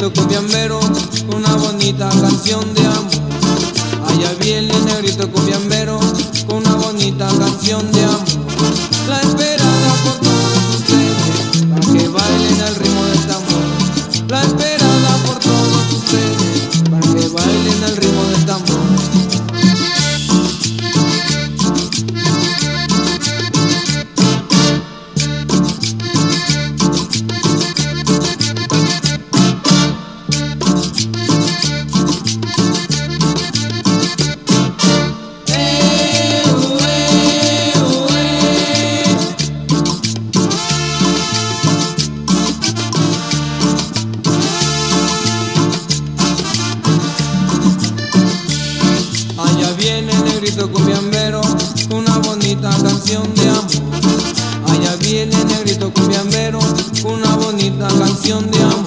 negrito cumbiambero, una bonita canción de amor. Allá viene el negrito cumbiambero, con una bonita canción de amor. La esperada por todos ustedes, para que bailen al ritmo del tambor. La esperada por todos ustedes, para que bailen al ritmo del tambor. Allá viene el negrito cumbiambero, una bonita canción de amor. Allá viene el negrito cumbiambero, una bonita canción de amor.